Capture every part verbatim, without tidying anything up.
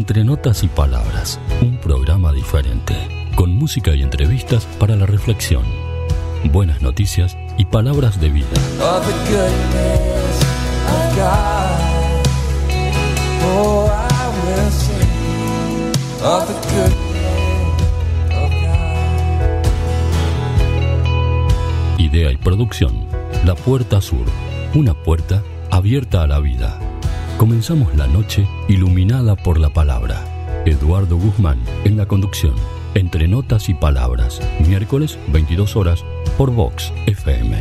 Entre Notas y Palabras, un programa diferente, con música y entrevistas para la reflexión, buenas noticias y palabras de vida. Of the goodness of God, oh, I will sing of the goodness of God. Idea y producción, La Puerta Sur, una puerta abierta a la vida. Comenzamos la noche iluminada por la palabra. Eduardo Guzmán en la conducción. Entre Notas y Palabras, miércoles veintidós horas por Vox F M.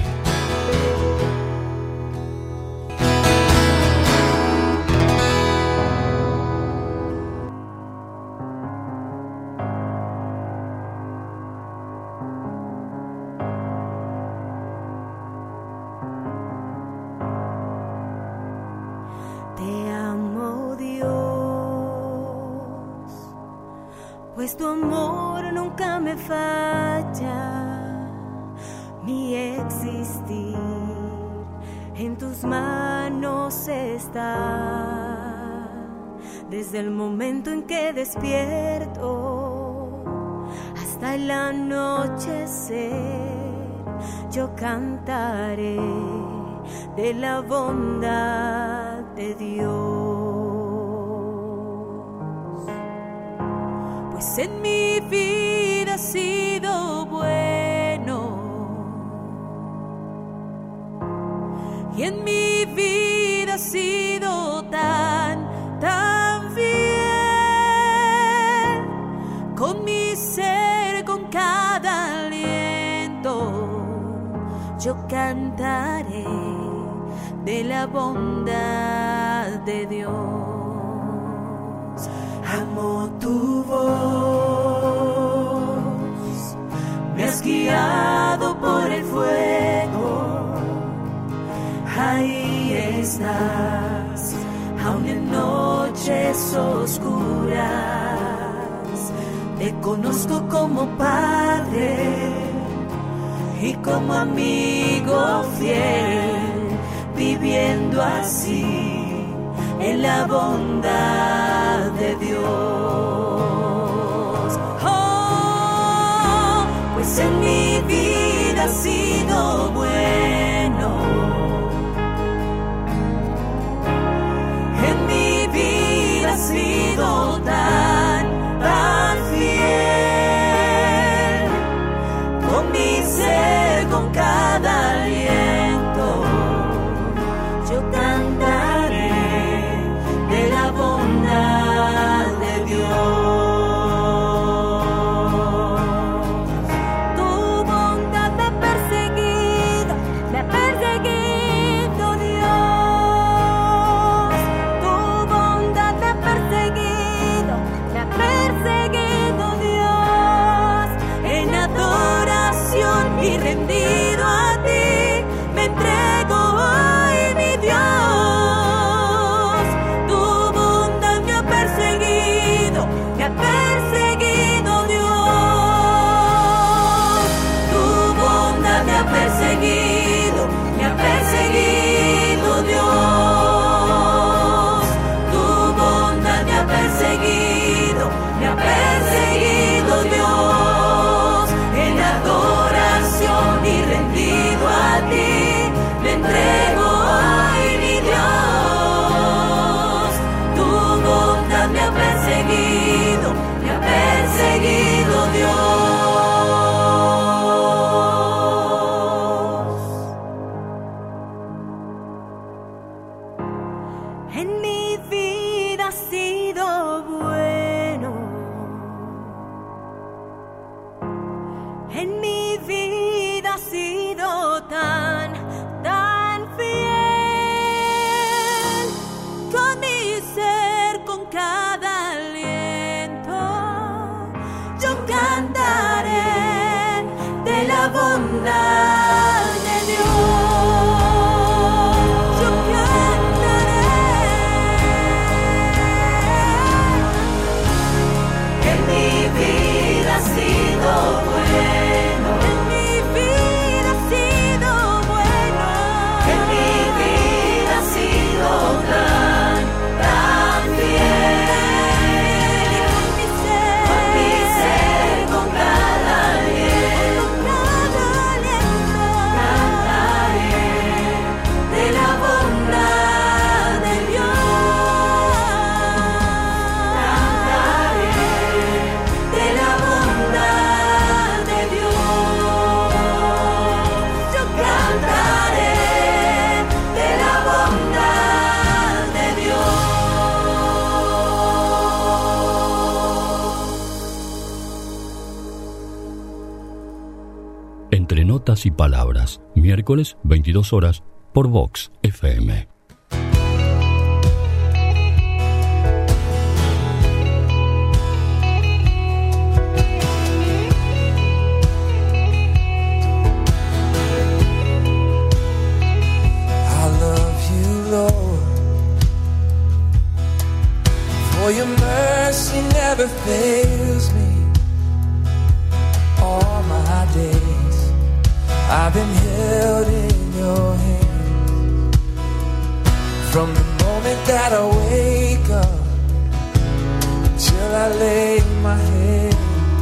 Pues tu amor nunca me falla, mi existir en tus manos está. Desde el momento en que despierto hasta el anochecer, yo cantaré de la bondad de Dios. Pues en mi vida has sido bueno y en mi vida has sido tan, tan fiel. Con mi ser, con cada aliento, yo cantaré de la bondad de Dios. Amo tu voz, me has guiado por el fuego, ahí estás, aun en noches oscuras. Te conozco como padre y como amigo fiel, viviendo así en la bondad de Dios. Oh, pues en mi vida has sido bueno, en mi vida has sido tan, tan fiel. Con mi ser, con cada aliento, yo cantaré de la bondad de Dios. Tu bondad me ha perseguido, me ha perseguido Dios. Tu bondad me ha perseguido, me ha perseguido Dios. En adoración y rendido a ti, me entrego hoy, mi Dios. Me ha perseguido Dios, tu bondad me ha perseguido, me ha perseguido Dios, tu bondad me ha perseguido, me ha perseguido Dios. En adoración y rendido a ti, me entrego hoy, mi Dios. Tu bondad me ha perseguido, me ha perseguido Dios. En mi vida has sido bueno, en mi vida has sido tan, tan fiel. Con mi ser, con cada aliento, yo cantaré de la bondad de Dios. Yo cantaré Entre Notas y Palabras, miércoles veintidós horas por Vox F M. For your mercy never fails me. All my days I've been held in your hand. From the moment that I wake up till I lay my head,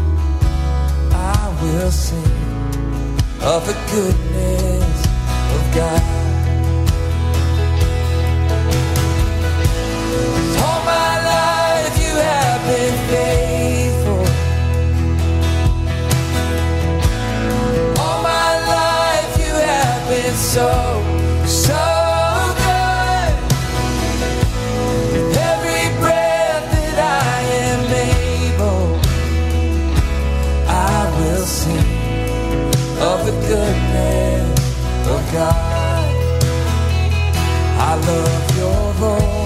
I will sing of the goodness of God. All my life you have been faithful. All my life you have been so, so good. With every breath that I am able, I will sing of the goodness of God. I love your voice.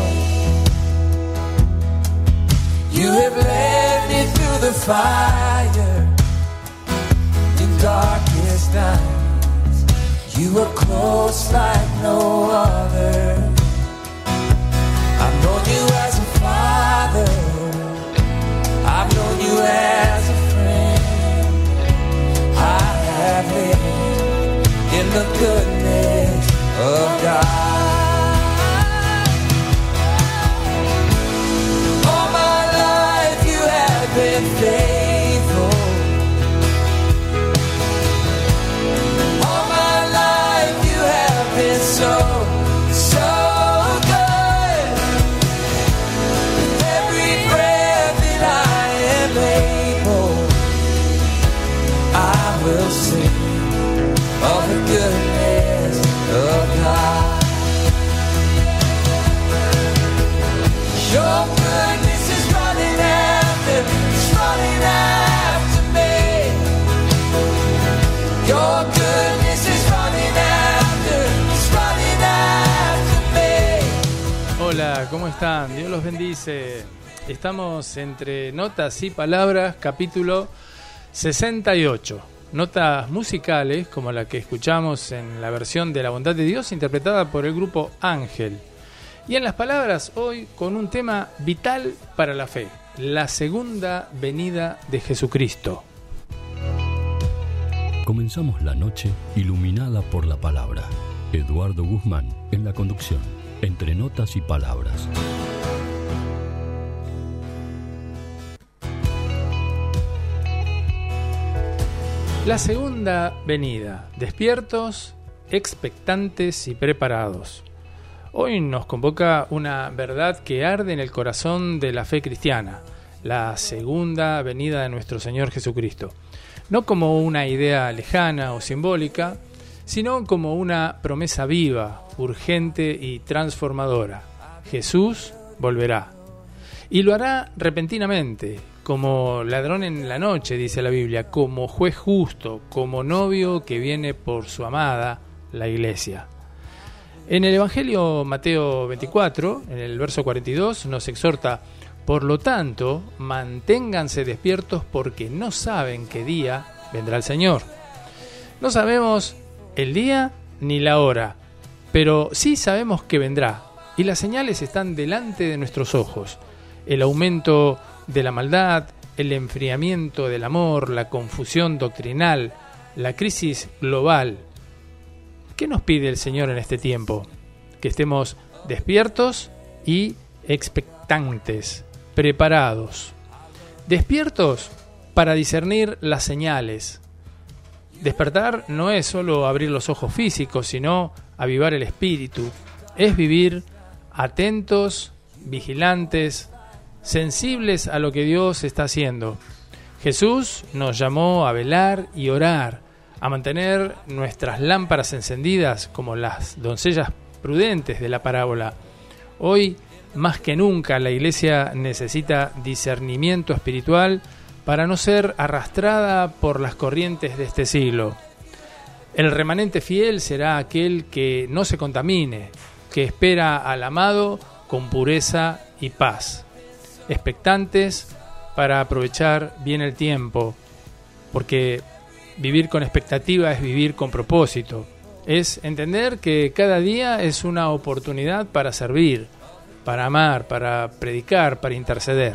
You have led me through the fire in darkest nights. You are close like no other. I've known you as a father. I've known you as a friend. I have lived in the goodness of God. Been faithful. All my life you have been so, so good. With every breath that I am able, I will sing of the goodness of God. Your goodness is running after, it's running after me. Your goodness is running after, it's running after me. Hola, ¿cómo están? Dios los bendice. Estamos entre Notas y Palabras, capítulo sesenta y ocho. Notas musicales, como la que escuchamos en la versión de La Bondad de Dios, interpretada por el grupo Ángel. Y en las palabras, hoy con un tema vital para la fe: la segunda venida de Jesucristo. Comenzamos la noche iluminada por la palabra. Eduardo Guzmán en la conducción. Entre Notas y Palabras. La segunda venida. Despiertos, expectantes y preparados. Hoy nos convoca una verdad que arde en el corazón de la fe cristiana: la segunda venida de nuestro Señor Jesucristo. No como una idea lejana o simbólica, sino como una promesa viva, urgente y transformadora. Jesús volverá. Y lo hará repentinamente, como ladrón en la noche, dice la Biblia, como juez justo, como novio que viene por su amada, la iglesia. En el Evangelio Mateo veinticuatro, en el verso cuarenta y dos, nos exhorta: por lo tanto, manténganse despiertos porque no saben qué día vendrá el Señor. No sabemos el día ni la hora, pero sí sabemos que vendrá, y las señales están delante de nuestros ojos. El aumento de la maldad, el enfriamiento del amor, la confusión doctrinal, la crisis global. ¿Qué nos pide el Señor en este tiempo? Que estemos despiertos y expectantes, preparados. Despiertos para discernir las señales. Despertar no es solo abrir los ojos físicos, sino avivar el espíritu. Es vivir atentos, vigilantes, sensibles a lo que Dios está haciendo. Jesús nos llamó a velar y orar, a mantener nuestras lámparas encendidas como las doncellas prudentes de la parábola. Hoy, más que nunca, la iglesia necesita discernimiento espiritual para no ser arrastrada por las corrientes de este siglo. El remanente fiel será aquel que no se contamine, que espera al amado con pureza y paz. Expectantes para aprovechar bien el tiempo, porque vivir con expectativa es vivir con propósito. Es entender que cada día es una oportunidad para servir, para amar, para predicar, para interceder.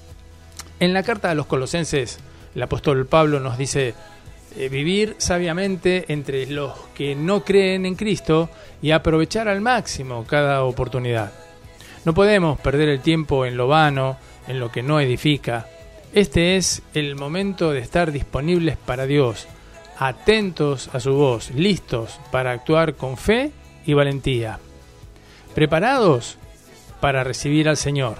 En la carta a los Colosenses, el apóstol Pablo nos dice eh, vivir sabiamente entre los que no creen en Cristo y aprovechar al máximo cada oportunidad. No podemos perder el tiempo en lo vano, en lo que no edifica. Este es el momento de estar disponibles para Dios, atentos a su voz, listos para actuar con fe y valentía, preparados para recibir al Señor.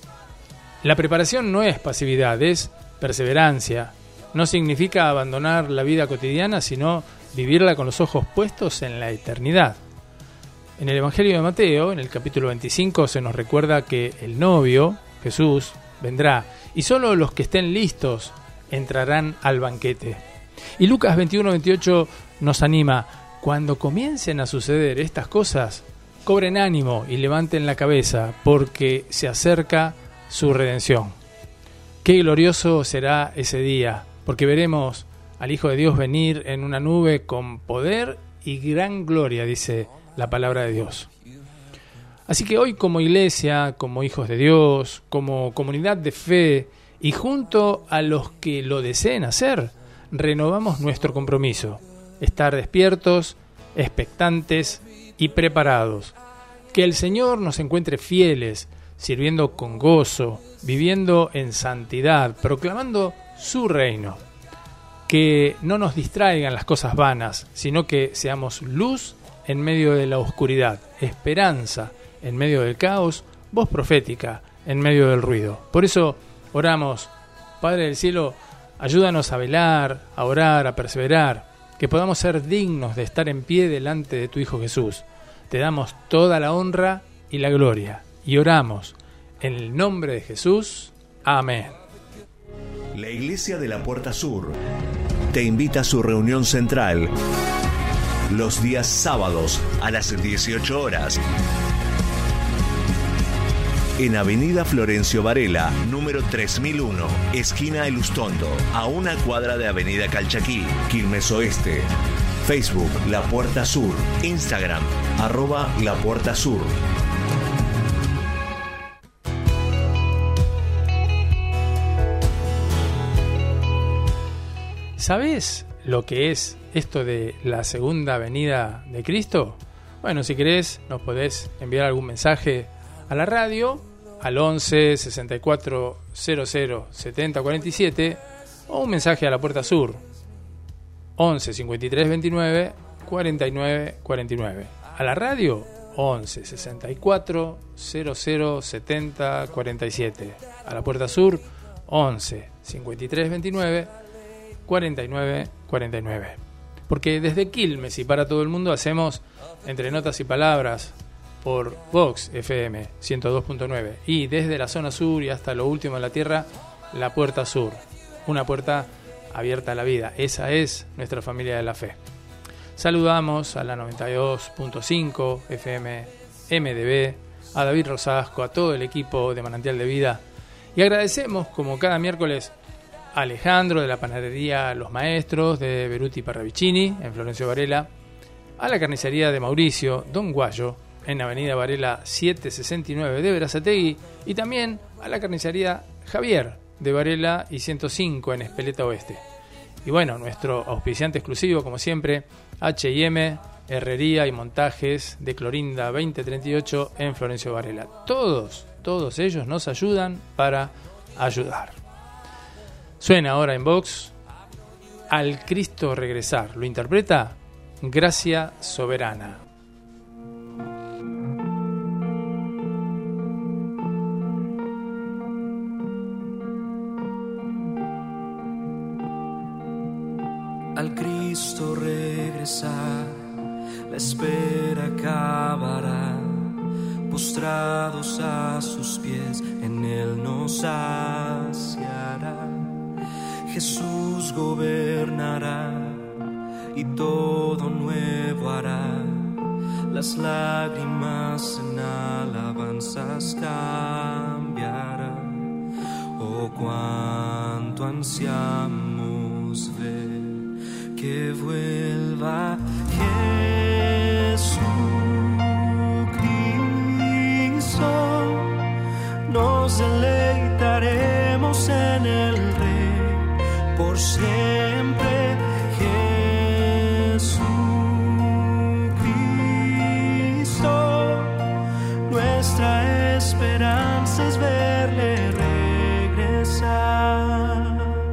La preparación no es pasividad, es perseverancia. No significa abandonar la vida cotidiana, sino vivirla con los ojos puestos en la eternidad. En el Evangelio de Mateo, en el capítulo veinticinco, se nos recuerda que el novio, Jesús, vendrá, y solo los que estén listos entrarán al banquete. Y Lucas veintiuno veintiocho nos anima: cuando comiencen a suceder estas cosas, cobren ánimo y levanten la cabeza, porque se acerca su redención. Qué glorioso será ese día, porque veremos al Hijo de Dios venir en una nube con poder y gran gloria, dice la palabra de Dios. Así que hoy, como iglesia, como hijos de Dios, como comunidad de fe y junto a los que lo deseen hacer, renovamos nuestro compromiso: estar despiertos, expectantes y preparados. Que el Señor nos encuentre fieles, sirviendo con gozo, viviendo en santidad, proclamando su reino. Que no nos distraigan las cosas vanas, sino que seamos luz en medio de la oscuridad, esperanza en medio del caos, voz profética en medio del ruido. Por eso oramos: Padre del cielo, ayúdanos a velar, a orar, a perseverar, que podamos ser dignos de estar en pie delante de tu Hijo Jesús. Te damos toda la honra y la gloria, y oramos en el nombre de Jesús. Amén. La Iglesia de la Puerta Sur te invita a su reunión central los días sábados a las dieciocho horas en Avenida Florencio Varela, número tres mil uno, esquina El Ustondo, a una cuadra de Avenida Calchaquí, Quilmes Oeste. Facebook La Puerta Sur, Instagram arroba La Puerta Sur. ¿Sabés lo que es esto de la segunda venida de Cristo? Bueno, si querés, nos podés enviar algún mensaje a la radio al once sesenta y cuatro cero cero setenta cuarenta y siete o un mensaje a La Puerta Sur once cincuenta y tres veintinueve cuarenta y nueve cuarenta y nueve. A la radio once sesenta y cuatro cero cero setenta cuarenta y siete. A La Puerta Sur once cincuenta y tres veintinueve cuarenta y nueve cuarenta y nueve. Porque desde Quilmes y para todo el mundo hacemos Entre Notas y Palabras por Vox F M ciento dos punto nueve, y desde la zona sur y hasta lo último de la tierra, La Puerta Sur, una puerta abierta a la vida. Esa es nuestra familia de la fe. Saludamos a la noventa y dos punto cinco F M M D B, a David Rosasco, a todo el equipo de Manantial de Vida, y agradecemos como cada miércoles a Alejandro de la panadería Los Maestros de Beruti Parravicini en Florencio Varela, a la carnicería de Mauricio Don Guayo en Avenida Varela setecientos sesenta y nueve de Berazategui, y también a la carnicería Javier de Varela y ciento cinco en Espeleta Oeste. Y bueno, nuestro auspiciante exclusivo, como siempre, H y M, Herrería y Montajes de Clorinda veinte treinta y ocho en Florencio Varela. Todos, todos ellos nos ayudan para ayudar. Suena ahora en Vox Al Cristo Regresar. Lo interpreta Gracia Soberana. Al Cristo regresar, la espera acabará. Postrados a sus pies, en Él nos saciará. Jesús gobernará y todo nuevo hará. Las lágrimas en alabanzas cambiarán. Oh, cuánto ansiamos ver que vuelva Jesucristo. Nos deleitaremos en el Rey por siempre. Jesucristo, nuestra esperanza es verle regresar.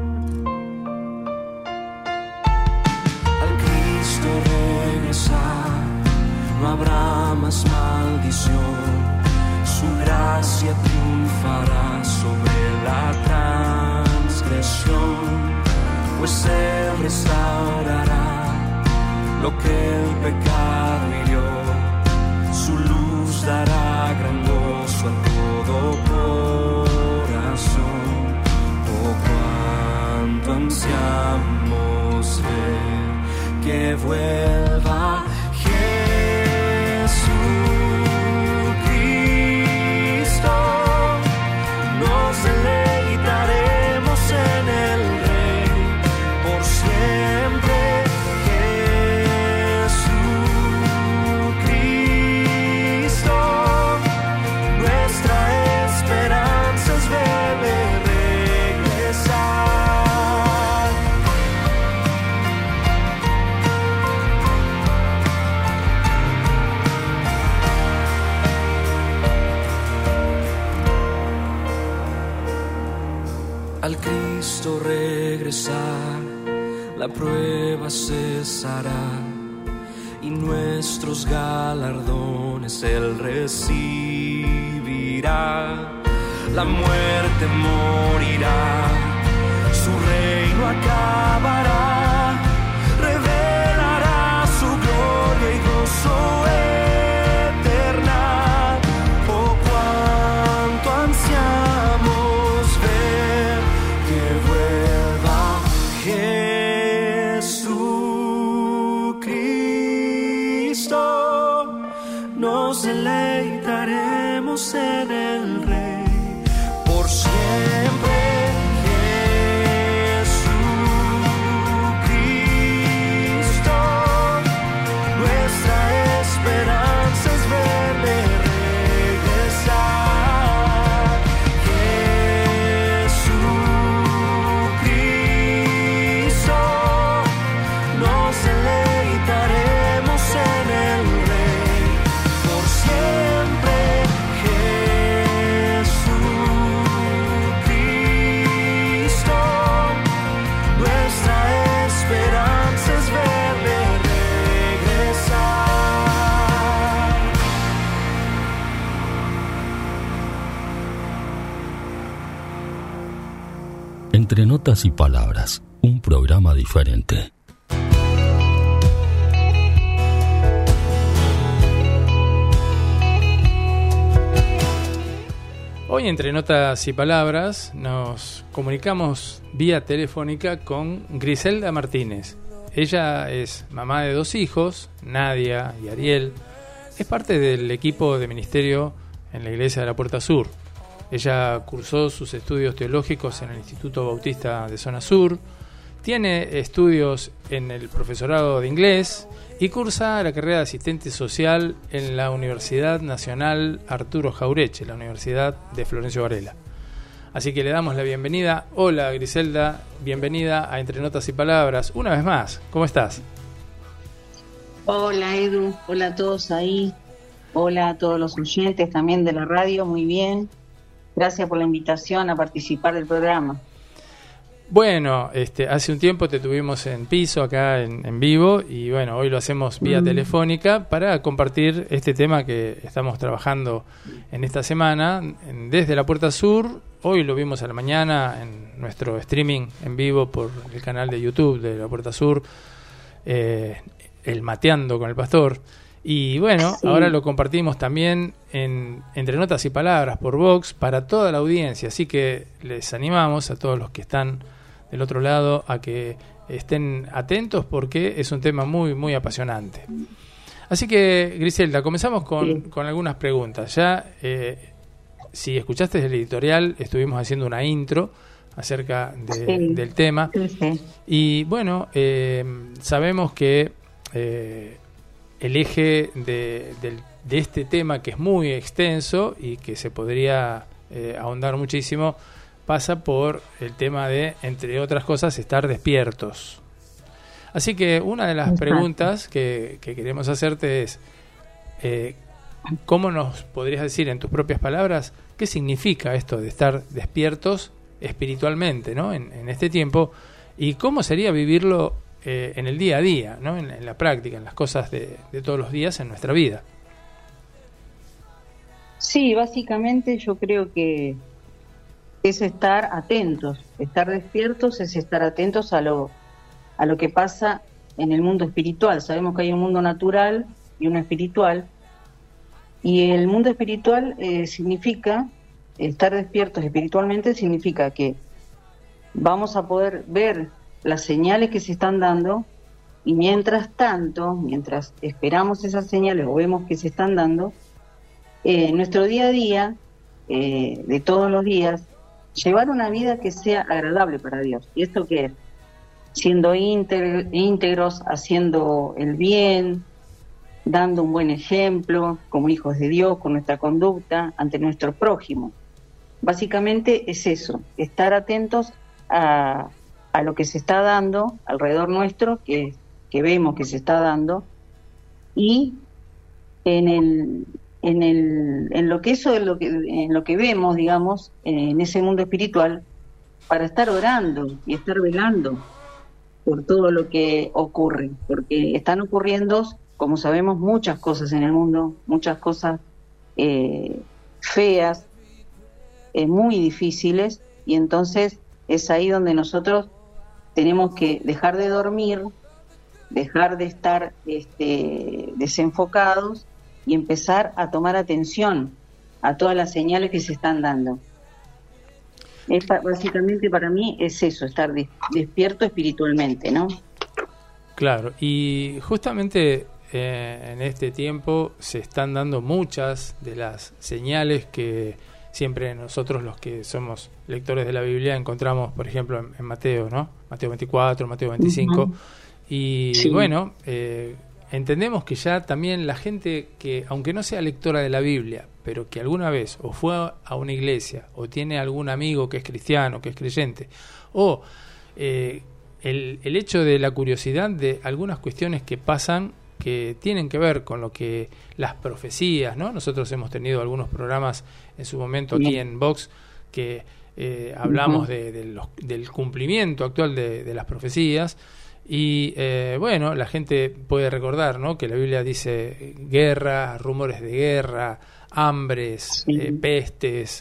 Al Cristo regresar, no habrá más maldición. Su gracia triunfará sobre la transgresión, pues Él restaurará lo que el pecado hirió. Su luz dará gran gozo a todo corazón. Oh, cuánto ansiamos ver que vuelva Jesucristo. Nos deleitaremos en el Rey por siempre. Jesucristo, nuestra esperanza es verle regresar. Al Cristo regresar, la prueba cesará y nuestros galardones Él recibirá. La muerte morirá, su reino acabará, revelará su gloria y gozo eterna. Oh, cuánto ansiamos ver que vuelva Jesucristo. Nos deleitaremos en el Rey por siempre. Jesucristo, nuestra esperanza es verle regresar. Jesucristo, nos deleitaremos en el Rey por siempre. Jesucristo, nuestra esperanza es verle regresar. Entre notas y palabras, un programa diferente. Hoy, entre notas y palabras, nos comunicamos vía telefónica con Griselda Martínez. Ella es mamá de dos hijos, Nadia y Ariel. Es parte del equipo de ministerio en la Iglesia de la Puerta Sur. Ella cursó sus estudios teológicos en el Instituto Bautista de Zona Sur, tiene estudios en el profesorado de inglés y cursa la carrera de asistente social en la Universidad Nacional Arturo Jaureche, la Universidad de Florencio Varela. Así que le damos la bienvenida. Hola Griselda, bienvenida a Entre Notas y Palabras. Una vez más, ¿cómo estás? Hola Edu, hola a todos ahí, hola a todos los oyentes también de la radio, muy bien. Gracias por la invitación a participar del programa. Bueno, este, hace un tiempo te tuvimos en piso acá en, en vivo y bueno, hoy lo hacemos vía mm. telefónica para compartir este tema que estamos trabajando en esta semana en, desde la Puerta Sur. Hoy lo vimos a la mañana en nuestro streaming en vivo por el canal de YouTube de la Puerta Sur, eh, el Mateando con el Pastor. Y bueno, sí. Ahora lo compartimos también en Entre Notas y Palabras por Vox para toda la audiencia, así que les animamos a todos los que están del otro lado a que estén atentos porque es un tema muy, muy apasionante. Así que, Griselda, comenzamos con, sí. con algunas preguntas. Ya, eh, si escuchaste el editorial, estuvimos haciendo una intro acerca de, sí. del tema. Sí, sí. Y bueno, eh, sabemos que eh, el eje de, de, de este tema, que es muy extenso y que se podría eh, ahondar muchísimo, pasa por el tema de, entre otras cosas, estar despiertos. Así que una de las Exacto. preguntas que, que queremos hacerte es, eh, ¿cómo nos podrías decir en tus propias palabras qué significa esto de estar despiertos espiritualmente, ¿no? en, en este tiempo, y cómo sería vivirlo eh, en el día a día, ¿no? en, en la práctica, en las cosas de, de todos los días en nuestra vida? Sí, básicamente yo creo que es estar atentos. Estar despiertos es estar atentos a lo a lo que pasa en el mundo espiritual. Sabemos que hay un mundo natural y uno espiritual, y el mundo espiritual eh, significa, estar despiertos espiritualmente significa que vamos a poder ver las señales que se están dando, y mientras tanto, mientras esperamos esas señales o vemos que se están dando, eh, nuestro día a día, eh, de todos los días, llevar una vida que sea agradable para Dios. ¿Y esto qué es? Siendo íntegros, haciendo el bien, dando un buen ejemplo como hijos de Dios, con nuestra conducta ante nuestro prójimo. Básicamente es eso, estar atentos a, a lo que se está dando alrededor nuestro, que, que vemos que se está dando, y en el en el en lo que eso en lo que en lo que vemos, digamos, en ese mundo espiritual, para estar orando y estar velando por todo lo que ocurre, porque están ocurriendo, como sabemos, muchas cosas en el mundo, muchas cosas eh, feas, eh, muy difíciles, y entonces es ahí donde nosotros tenemos que dejar de dormir, dejar de estar este, desenfocados y empezar a tomar atención a todas las señales que se están dando. Es, básicamente para mí es eso, estar de, despierto espiritualmente, ¿no? Claro, y justamente eh, en este tiempo se están dando muchas de las señales que siempre nosotros, los que somos lectores de la Biblia, encontramos, por ejemplo, en, en Mateo, ¿no? Mateo veinticuatro, Mateo veinticinco, uh-huh. y sí. bueno, eh, entendemos que ya también la gente que, aunque no sea lectora de la Biblia, pero que alguna vez o fue a una iglesia, o tiene algún amigo que es cristiano, que es creyente, o eh, el, el hecho de la curiosidad de algunas cuestiones que pasan, que tienen que ver con lo que las profecías, ¿no? Nosotros hemos tenido algunos programas en su momento aquí en Vox que eh, hablamos uh-huh. de, de los, del cumplimiento actual de, de las profecías. Y eh, bueno, la gente puede recordar, ¿no?, que la Biblia dice guerra, rumores de guerra, hambres, sí. eh, pestes,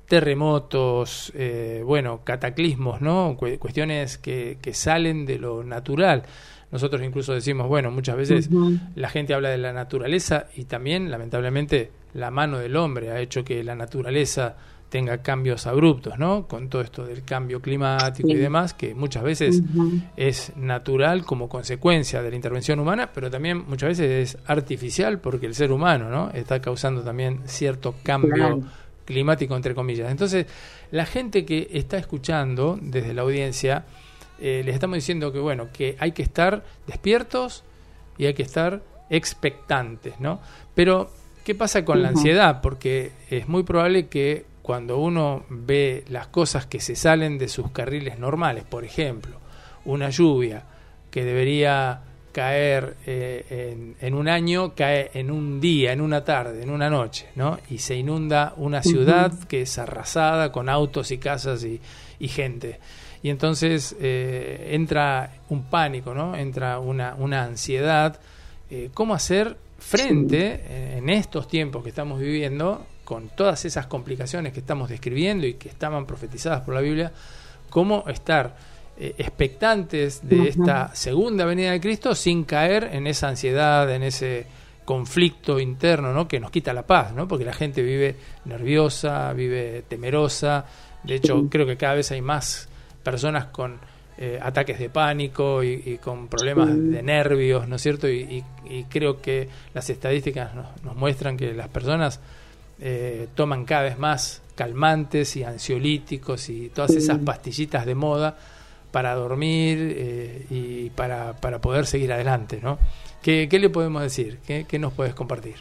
terremotos, eh, bueno, cataclismos, ¿no?, Cu- cuestiones que, que salen de lo natural. Nosotros incluso decimos, bueno, muchas veces uh-huh. la gente habla de la naturaleza, y también, lamentablemente, la mano del hombre ha hecho que la naturaleza tenga cambios abruptos, ¿no? Con todo esto del cambio climático sí. y demás, que muchas veces uh-huh. es natural como consecuencia de la intervención humana, pero también muchas veces es artificial porque el ser humano, ¿no?, está causando también cierto cambio claro. climático, entre comillas. Entonces, la gente que está escuchando desde la audiencia, eh, les estamos diciendo que, bueno, que hay que estar despiertos y hay que estar expectantes, ¿no? Pero, ¿qué pasa con uh-huh. la ansiedad? Porque es muy probable que cuando uno ve las cosas que se salen de sus carriles normales, por ejemplo, una lluvia que debería caer eh, en, en un año, cae en un día, en una tarde, en una noche, ¿no? Y se inunda una ciudad uh-huh. que es arrasada con autos y casas y, y gente. Y entonces eh, entra un pánico, ¿no? Entra una, una ansiedad. Eh, ¿Cómo hacer frente sí. en estos tiempos que estamos viviendo, con todas esas complicaciones que estamos describiendo y que estaban profetizadas por la Biblia, cómo estar eh, expectantes de uh-huh. esta segunda venida de Cristo sin caer en esa ansiedad, en ese conflicto interno, ¿no?, que nos quita la paz, ¿no? Porque la gente vive nerviosa, vive temerosa. De hecho, uh-huh. creo que cada vez hay más personas con eh, ataques de pánico y, y con problemas Sí. de nervios, ¿no es cierto? Y, y, y creo que las estadísticas nos, nos muestran que las personas eh, toman cada vez más calmantes y ansiolíticos y todas Sí. esas pastillitas de moda para dormir eh, y para, para poder seguir adelante, ¿no? ¿Qué, qué le podemos decir? ¿Qué, qué nos puedes compartir?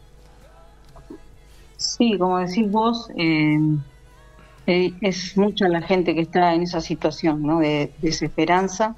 Sí, como decís vos, eh, eh, es mucha la gente que está en esa situación, ¿no? De desesperanza.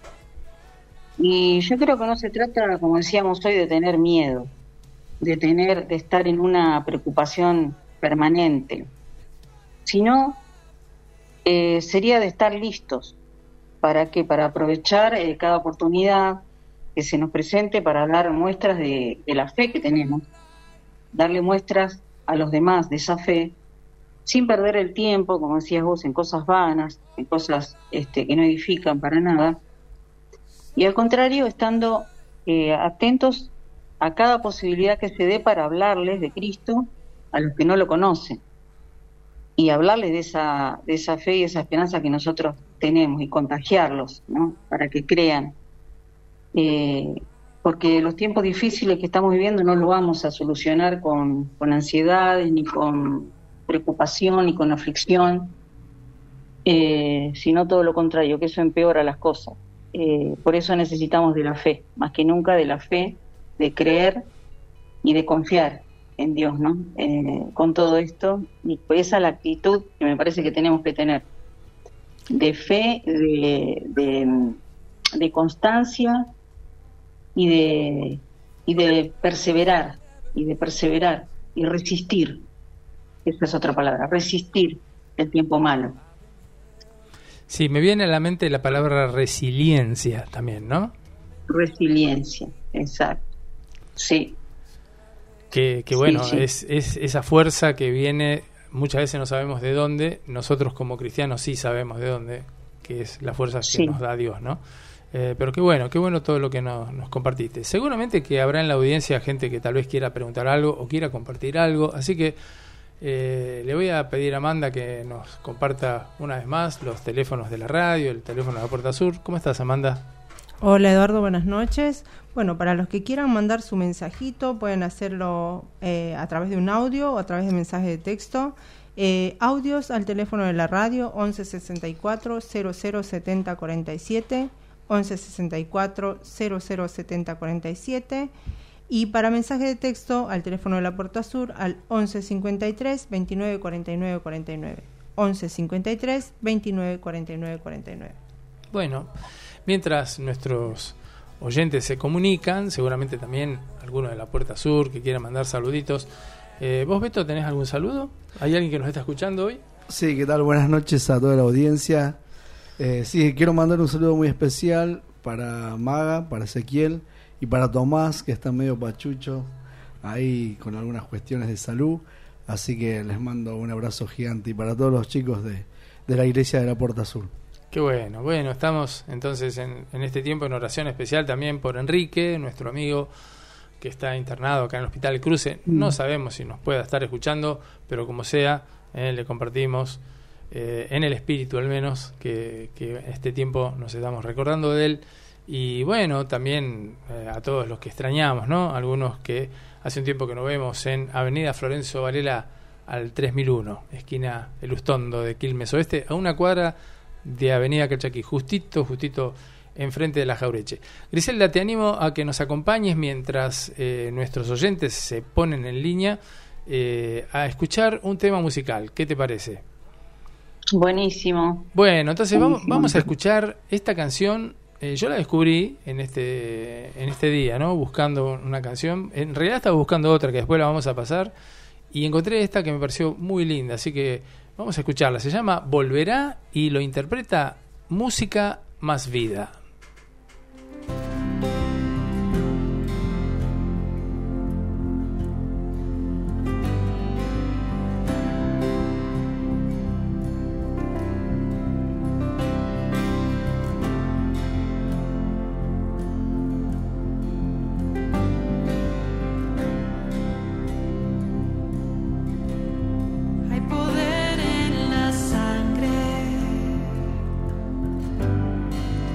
Y yo creo que no se trata, como decíamos hoy, de tener miedo, de tener, de estar en una preocupación permanente, sino eh, sería de estar listos. ¿Para qué? Para aprovechar eh, cada oportunidad que se nos presente para dar muestras de, de la fe que tenemos, darle muestras a los demás de esa fe, sin perder el tiempo, como decías vos, en cosas vanas, en cosas este, que no edifican para nada, y al contrario, estando eh, atentos a cada posibilidad que se dé para hablarles de Cristo a los que no lo conocen, y hablarles de esa, de esa fe y esa esperanza que nosotros tenemos, y contagiarlos, ¿no? Para que crean. Eh, porque los tiempos difíciles que estamos viviendo no lo vamos a solucionar con, con ansiedad, ni con preocupación, ni con aflicción, eh, sino todo lo contrario, que eso empeora las cosas. Eh, por eso necesitamos de la fe, más que nunca de la fe, de creer y de confiar en Dios, ¿no? Eh, con todo esto, y esa es la actitud que me parece que tenemos que tener, de fe, de, de, de constancia y de, y de perseverar, y de perseverar, y resistir. Esa es otra palabra, resistir el tiempo malo. Sí, me viene a la mente la palabra resiliencia también, ¿no? Resiliencia, exacto. Sí. Que, que bueno, Sí, sí. Es, es esa fuerza que viene, muchas veces no sabemos de dónde, nosotros como cristianos sí sabemos de dónde, que es la fuerza que Sí. nos da Dios, ¿no? Eh, pero qué bueno, qué bueno todo lo que nos, nos compartiste. Seguramente que habrá en la audiencia gente que tal vez quiera preguntar algo o quiera compartir algo, así que eh, le voy a pedir a Amanda que nos comparta una vez más los teléfonos de la radio, el teléfono de la Puerta Sur. ¿Cómo estás, Amanda? Hola Eduardo, buenas noches. Bueno, para los que quieran mandar su mensajito, pueden hacerlo eh, a través de un audio o a través de mensaje de texto. Eh, audios al teléfono de la radio once sesenta y cuatro cero cero setenta cuarenta y siete, once sesenta y cuatro cero cero setenta cuarenta y siete, y para mensaje de texto al teléfono de la Puerta Sur al once cincuenta y tres veintinueve cuarenta y nueve cuarenta y nueve, once cincuenta y tres veintinueve cuarenta y nueve cuarenta y nueve. Bueno, mientras nuestros oyentes se comunican, seguramente también algunos de la Puerta Sur que quieran mandar saluditos. Eh, ¿Vos, Beto, tenés algún saludo? ¿Hay alguien que nos está escuchando hoy? Sí, ¿qué tal? Buenas noches a toda la audiencia. Eh, sí, quiero mandar un saludo muy especial para Maga, para Ezequiel y para Tomás, que está medio pachucho ahí con algunas cuestiones de salud. Así que les mando un abrazo gigante, y para todos los chicos de, de la iglesia de la Puerta Sur. Qué bueno, bueno, estamos entonces en, en este tiempo en oración especial también por Enrique, nuestro amigo que está internado acá en el Hospital Cruce. No sabemos si nos pueda estar escuchando, pero como sea, eh, le compartimos eh, en el espíritu al menos que, que este tiempo nos estamos recordando de él. Y bueno, también eh, a todos los que extrañamos, ¿no? Algunos que hace un tiempo que no vemos en Avenida Florencio Varela al tres mil uno, esquina El Ustondo de Quilmes Oeste, a una cuadra de Avenida Calchaquí, justito, justito enfrente de la Jaureche. Griselda, te animo a que nos acompañes mientras eh, nuestros oyentes se ponen en línea eh, a escuchar un tema musical. ¿Qué te parece? Buenísimo. Bueno, entonces vamos, Buenísimo. vamos a escuchar esta canción. Eh, yo la descubrí en este en este día, ¿no? Buscando una canción. En realidad estaba buscando otra que después la vamos a pasar y encontré esta que me pareció muy linda, así que vamos a escucharla. Se llama Volverá y lo interpreta Música Más Vida. Hay poder en la sangre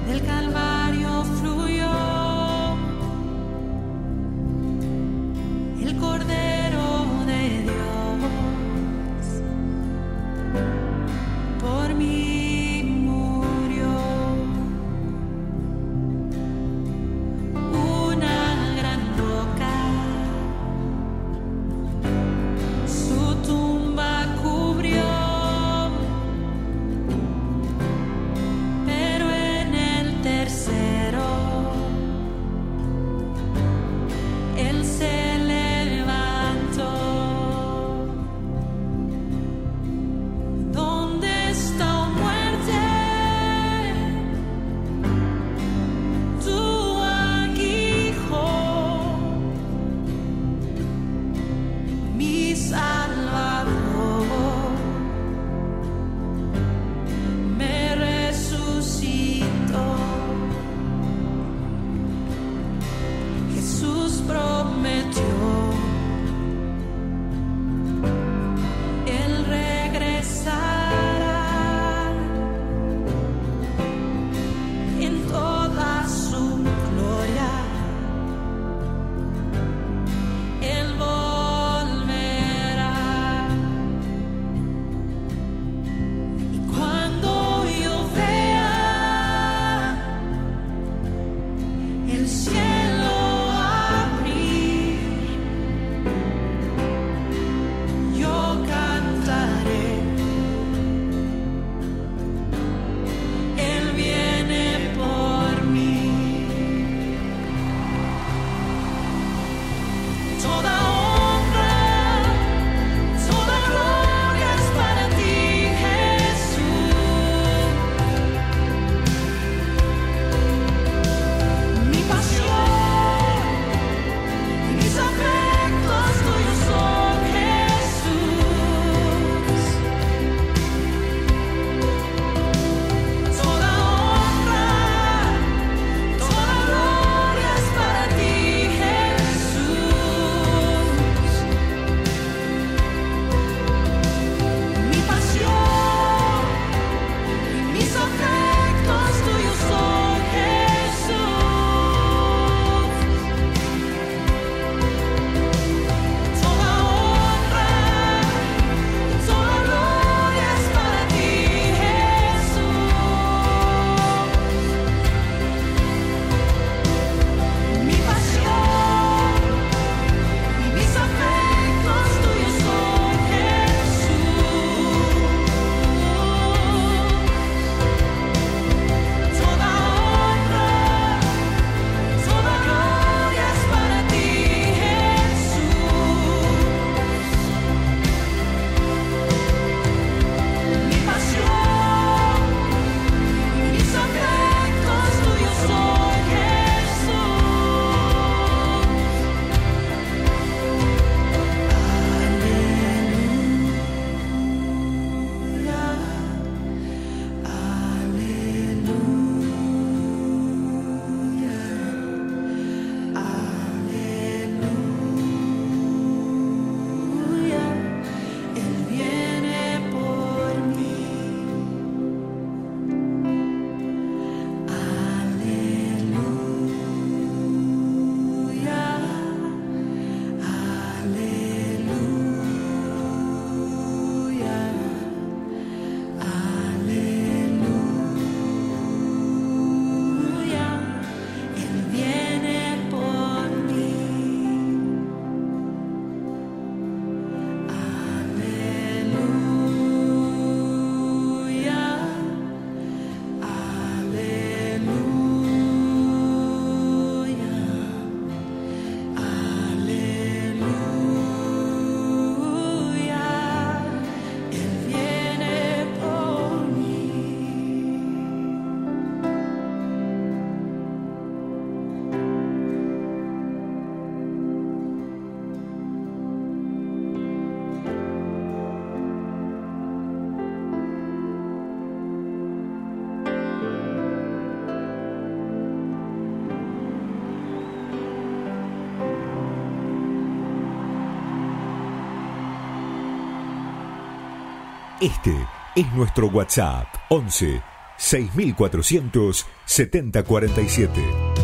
Este es nuestro WhatsApp: once seis mil cuatrocientos setenta cuarenta y siete.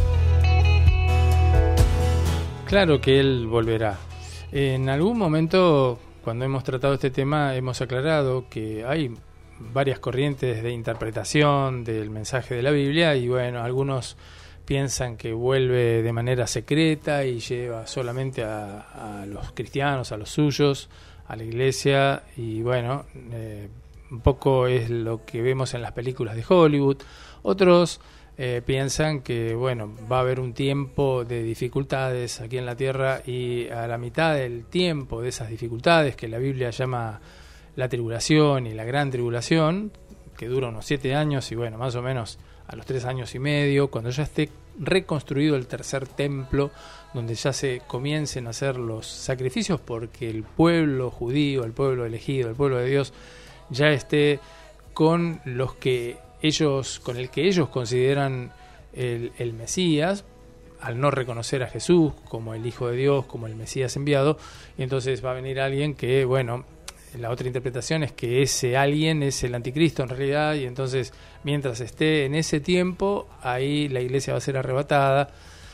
Claro que Él volverá. En algún momento, cuando hemos tratado este tema, hemos aclarado que hay varias corrientes de interpretación del mensaje de la Biblia y bueno, algunos piensan que vuelve de manera secreta y lleva solamente a, a los cristianos, a los suyos, a la iglesia, y bueno, eh, un poco es lo que vemos en las películas de Hollywood. Otros eh, piensan que bueno, va a haber un tiempo de dificultades aquí en la tierra, y a la mitad del tiempo de esas dificultades, que la Biblia llama la tribulación y la gran tribulación, que dura unos siete años, y bueno, más o menos a los tres años y medio, cuando ya esté reconstruido el tercer templo, donde ya se comiencen a hacer los sacrificios, porque el pueblo judío, el pueblo elegido, el pueblo de Dios, ya esté con los que ellos, con el que ellos consideran el, el Mesías, al no reconocer a Jesús como el Hijo de Dios, como el Mesías enviado. Y entonces va a venir alguien que, bueno, la otra interpretación es que ese alguien es el anticristo en realidad, y entonces mientras esté en ese tiempo, ahí la iglesia va a ser arrebatada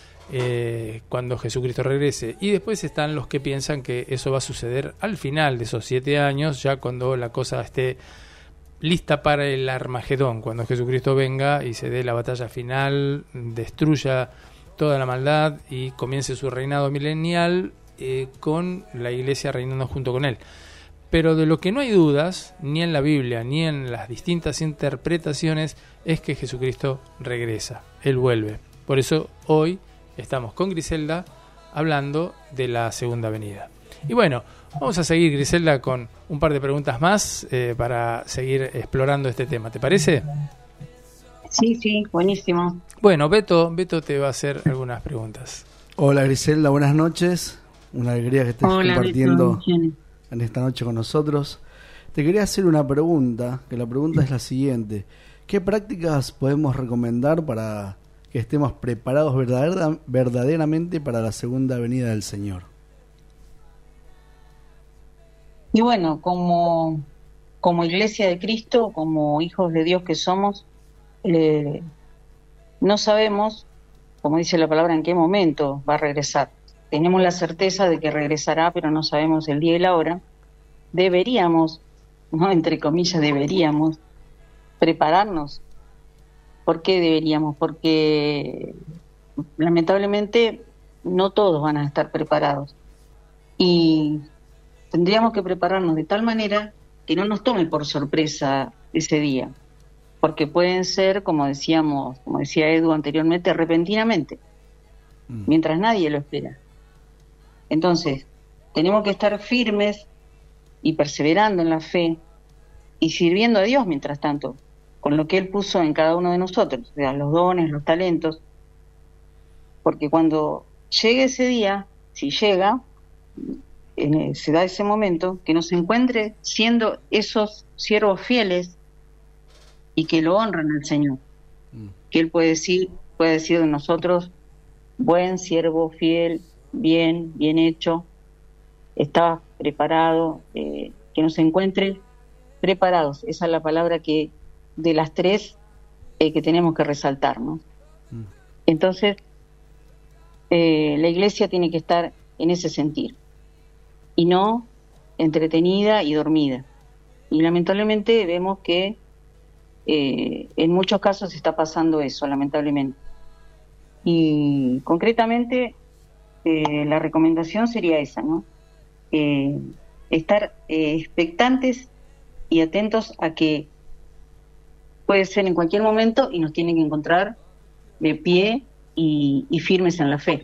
eh, cuando Jesucristo regrese. Y después están los que piensan que eso va a suceder al final de esos siete años, ya cuando la cosa esté lista para el Armagedón, cuando Jesucristo venga y se dé la batalla final, destruya toda la maldad y comience su reinado milenial eh, con la iglesia reinando junto con él. Pero de lo que no hay dudas, ni en la Biblia, ni en las distintas interpretaciones, es que Jesucristo regresa, Él vuelve. Por eso hoy estamos con Griselda hablando de la segunda venida. Y bueno, vamos a seguir, Griselda, con un par de preguntas más eh, para seguir explorando este tema. ¿Te parece? Sí, sí, buenísimo. Bueno, Beto, Beto te va a hacer algunas preguntas. Hola Griselda, buenas noches. Una alegría que estés Hola, compartiendo Beto. en esta noche con nosotros. Te quería hacer una pregunta, que la pregunta es la siguiente: ¿qué prácticas podemos recomendar para que estemos preparados verdadera, verdaderamente para la segunda venida del Señor? Y bueno, como, como Iglesia de Cristo, como hijos de Dios que somos, eh, no sabemos, como dice la palabra, en qué momento va a regresar. Tenemos la certeza de que regresará, pero no sabemos el día y la hora. Deberíamos, no entre comillas, deberíamos prepararnos. ¿Por qué deberíamos? Porque lamentablemente no todos van a estar preparados. Y tendríamos que prepararnos de tal manera que no nos tome por sorpresa ese día. Porque pueden ser, como decíamos, como decía Edu anteriormente, repentinamente, mm. mientras nadie lo espera. Entonces, tenemos que estar firmes y perseverando en la fe y sirviendo a Dios mientras tanto, con lo que Él puso en cada uno de nosotros, o sea, los dones, los talentos, porque cuando llegue ese día, si llega, en, se da ese momento, que nos encuentre siendo esos siervos fieles y que lo honran al Señor, mm. que Él puede decir, puede decir de nosotros: buen siervo fiel, bien, bien hecho, está preparado, eh, que nos encuentre preparados. Esa es la palabra que de las tres eh, que tenemos que resaltar, ¿no? Mm. Entonces, eh, la iglesia tiene que estar en ese sentir y no entretenida y dormida. Y lamentablemente vemos que eh, en muchos casos está pasando eso, lamentablemente. Y concretamente Eh, la recomendación sería esa, ¿no? Eh, estar eh, expectantes y atentos a que puede ser en cualquier momento y nos tienen que encontrar de pie y, y firmes en la fe.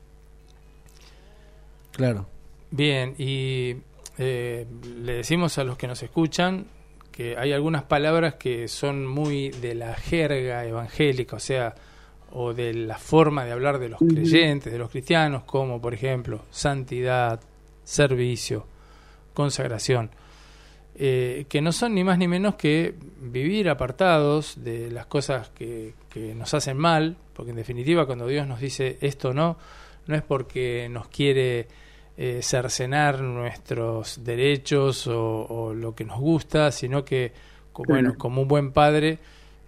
Claro. Bien, y eh, le decimos a los que nos escuchan que hay algunas palabras que son muy de la jerga evangélica, o sea, o de la forma de hablar de los uh-huh. creyentes, de los cristianos, como por ejemplo santidad, servicio, consagración, eh, que no son ni más ni menos que vivir apartados de las cosas que, que nos hacen mal, porque en definitiva cuando Dios nos dice esto no, no es porque nos quiere eh, cercenar nuestros derechos o, o lo que nos gusta, sino que, como, bueno, como un buen padre,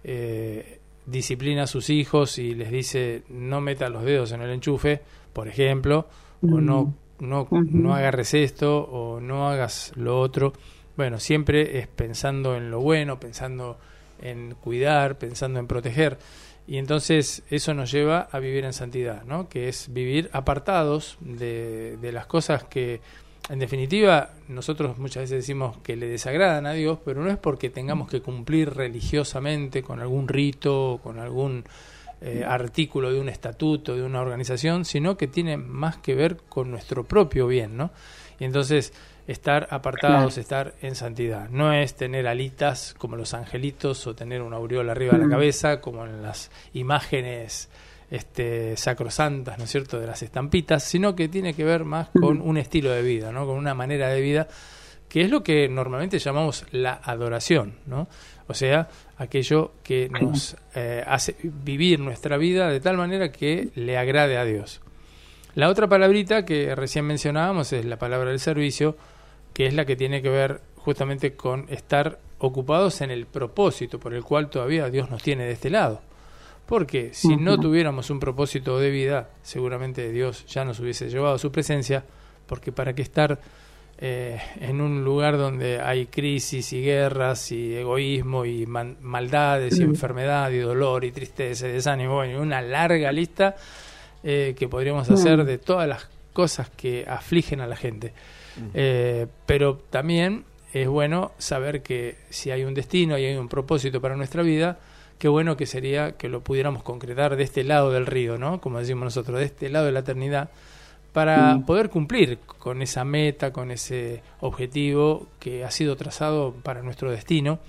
eh, disciplina a sus hijos y les dice no metas los dedos en el enchufe, por ejemplo, o no, no, no agarres esto o no hagas lo otro. Bueno, siempre es pensando en lo bueno, pensando en cuidar, pensando en proteger. Y entonces eso nos lleva a vivir en santidad, ¿no? Que es vivir apartados de, de las cosas que, en definitiva, nosotros muchas veces decimos que le desagradan a Dios, pero no es porque tengamos que cumplir religiosamente con algún rito, con algún eh, artículo de un estatuto, de una organización, sino que tiene más que ver con nuestro propio bien, ¿no? Y entonces estar apartados, claro. estar en santidad. No es tener alitas como los angelitos o tener una aureola arriba de la cabeza como en las imágenes este, sacrosantas, ¿no es cierto?, de las estampitas, sino que tiene que ver más con un estilo de vida, ¿no?, con una manera de vida, que es lo que normalmente llamamos la adoración, ¿no? O sea, aquello que nos eh, hace vivir nuestra vida de tal manera que le agrade a Dios. La otra palabrita que recién mencionábamos es la palabra del servicio, que es la que tiene que ver justamente con estar ocupados en el propósito por el cual todavía Dios nos tiene de este lado. Porque si uh-huh. no tuviéramos un propósito de vida, seguramente Dios ya nos hubiese llevado a su presencia, porque para qué estar eh, en un lugar donde hay crisis y guerras y egoísmo y man- maldades y uh-huh. enfermedad y dolor y tristeza y desánimo, bueno, una larga lista eh, que podríamos hacer uh-huh. de todas las cosas que afligen a la gente. Eh, pero también es bueno saber que si hay un destino y hay un propósito para nuestra vida, qué bueno que sería que lo pudiéramos concretar de este lado del río, ¿no?, como decimos nosotros, de este lado de la eternidad, para mm. poder cumplir con esa meta, con ese objetivo que ha sido trazado para nuestro destino,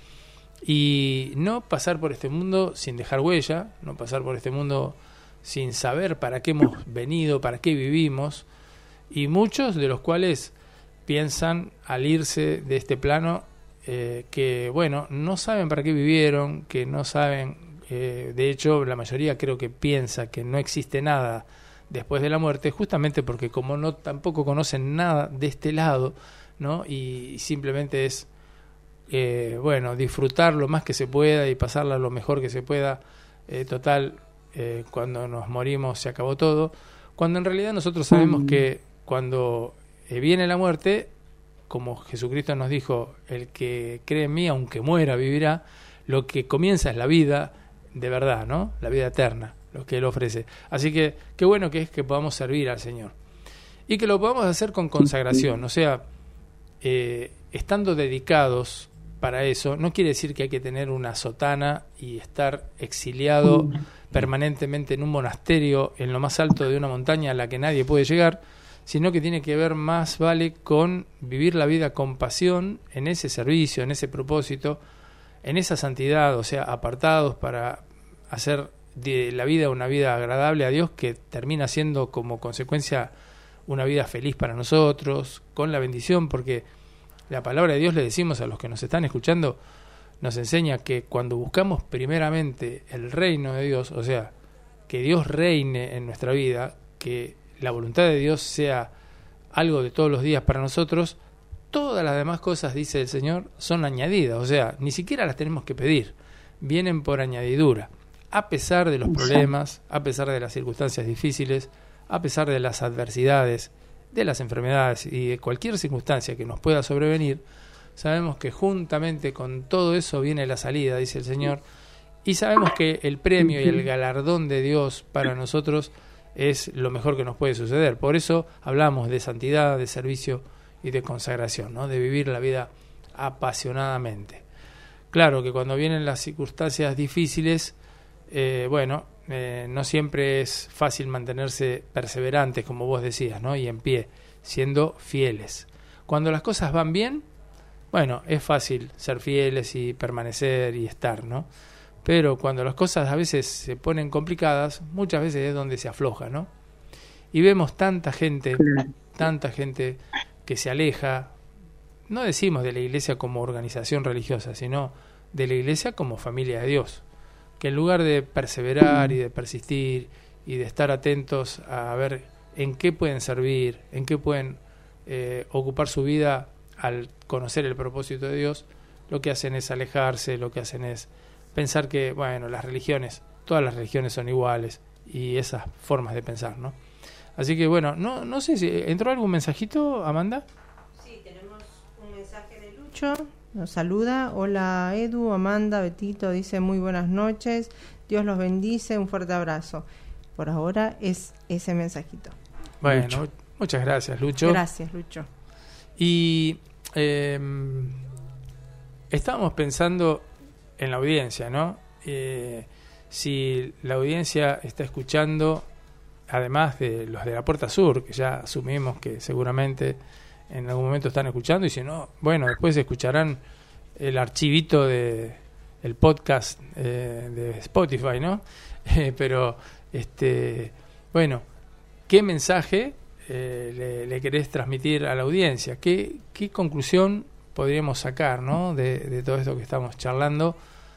y no pasar por este mundo sin dejar huella, no pasar por este mundo sin saber para qué hemos venido, para qué vivimos, y muchos de los cuales piensan al irse de este plano eh, que, bueno, no saben para qué vivieron, que no saben, eh, de hecho la mayoría creo que piensa que no existe nada después de la muerte, justamente porque como no tampoco conocen nada de este lado, ¿no?, y simplemente es, eh, bueno, disfrutar lo más que se pueda y pasarla lo mejor que se pueda, eh, total, eh, cuando nos morimos se acabó todo, cuando en realidad nosotros sabemos que cuando Eh, viene la muerte, como Jesucristo nos dijo, el que cree en mí, aunque muera, vivirá. Lo que comienza es la vida de verdad, ¿no?, la vida eterna, lo que Él ofrece. Así que qué bueno que es que podamos servir al Señor y que lo podamos hacer con consagración, o sea, eh, estando dedicados para eso. No quiere decir que hay que tener una sotana y estar exiliado permanentemente en un monasterio en lo más alto de una montaña a la que nadie puede llegar, sino que tiene que ver más vale con vivir la vida con pasión, en ese servicio, en ese propósito, en esa santidad, o sea, apartados para hacer de la vida una vida agradable a Dios, que termina siendo como consecuencia una vida feliz para nosotros, con la bendición, porque la palabra de Dios, le decimos a los que nos están escuchando, nos enseña que cuando buscamos primeramente el reino de Dios, o sea, que Dios reine en nuestra vida, que la voluntad de Dios sea algo de todos los días para nosotros, todas las demás cosas, dice el Señor, son añadidas, o sea, ni siquiera las tenemos que pedir, vienen por añadidura, a pesar de los problemas, a pesar de las circunstancias difíciles, a pesar de las adversidades, de las enfermedades y de cualquier circunstancia que nos pueda sobrevenir, sabemos que juntamente con todo eso viene la salida, dice el Señor, y sabemos que el premio y el galardón de Dios para nosotros es lo mejor que nos puede suceder. Por eso hablamos de santidad, de servicio y de consagración, ¿no?, de vivir la vida apasionadamente. Claro que cuando vienen las circunstancias difíciles, eh, bueno, eh, no siempre es fácil mantenerse perseverantes, como vos decías, ¿no?, y en pie, siendo fieles. Cuando las cosas van bien, bueno, es fácil ser fieles y permanecer y estar, ¿no? Pero cuando las cosas a veces se ponen complicadas, muchas veces es donde se afloja, ¿no? Y vemos tanta gente, tanta gente que se aleja, no decimos de la iglesia como organización religiosa, sino de la iglesia como familia de Dios, que en lugar de perseverar y de persistir y de estar atentos a ver en qué pueden servir, en qué pueden eh, ocupar su vida al conocer el propósito de Dios, lo que hacen es alejarse, lo que hacen es pensar que, bueno, las religiones, todas las religiones son iguales, y esas formas de pensar, ¿no? Así que, bueno, no no sé si entró algún mensajito, Amanda. Sí, tenemos un mensaje de Lucho, nos saluda. Hola Edu, Amanda, Betito, dice muy buenas noches, Dios los bendice, un fuerte abrazo. Por ahora es ese mensajito. Bueno, Lucho. muchas gracias, Lucho. Gracias, Lucho. Y eh, estábamos pensando en la audiencia, ¿no? Eh, si la audiencia está escuchando, además de los de la Puerta Sur, que ya asumimos que seguramente en algún momento están escuchando, y si no, bueno, después escucharán el archivito de el podcast eh, de Spotify, ¿no? Eh, pero, este, bueno, ¿qué mensaje eh, le, le querés transmitir a la audiencia? ¿Qué, qué conclusión podríamos sacar, ¿no? de, de todo esto que estamos charlando?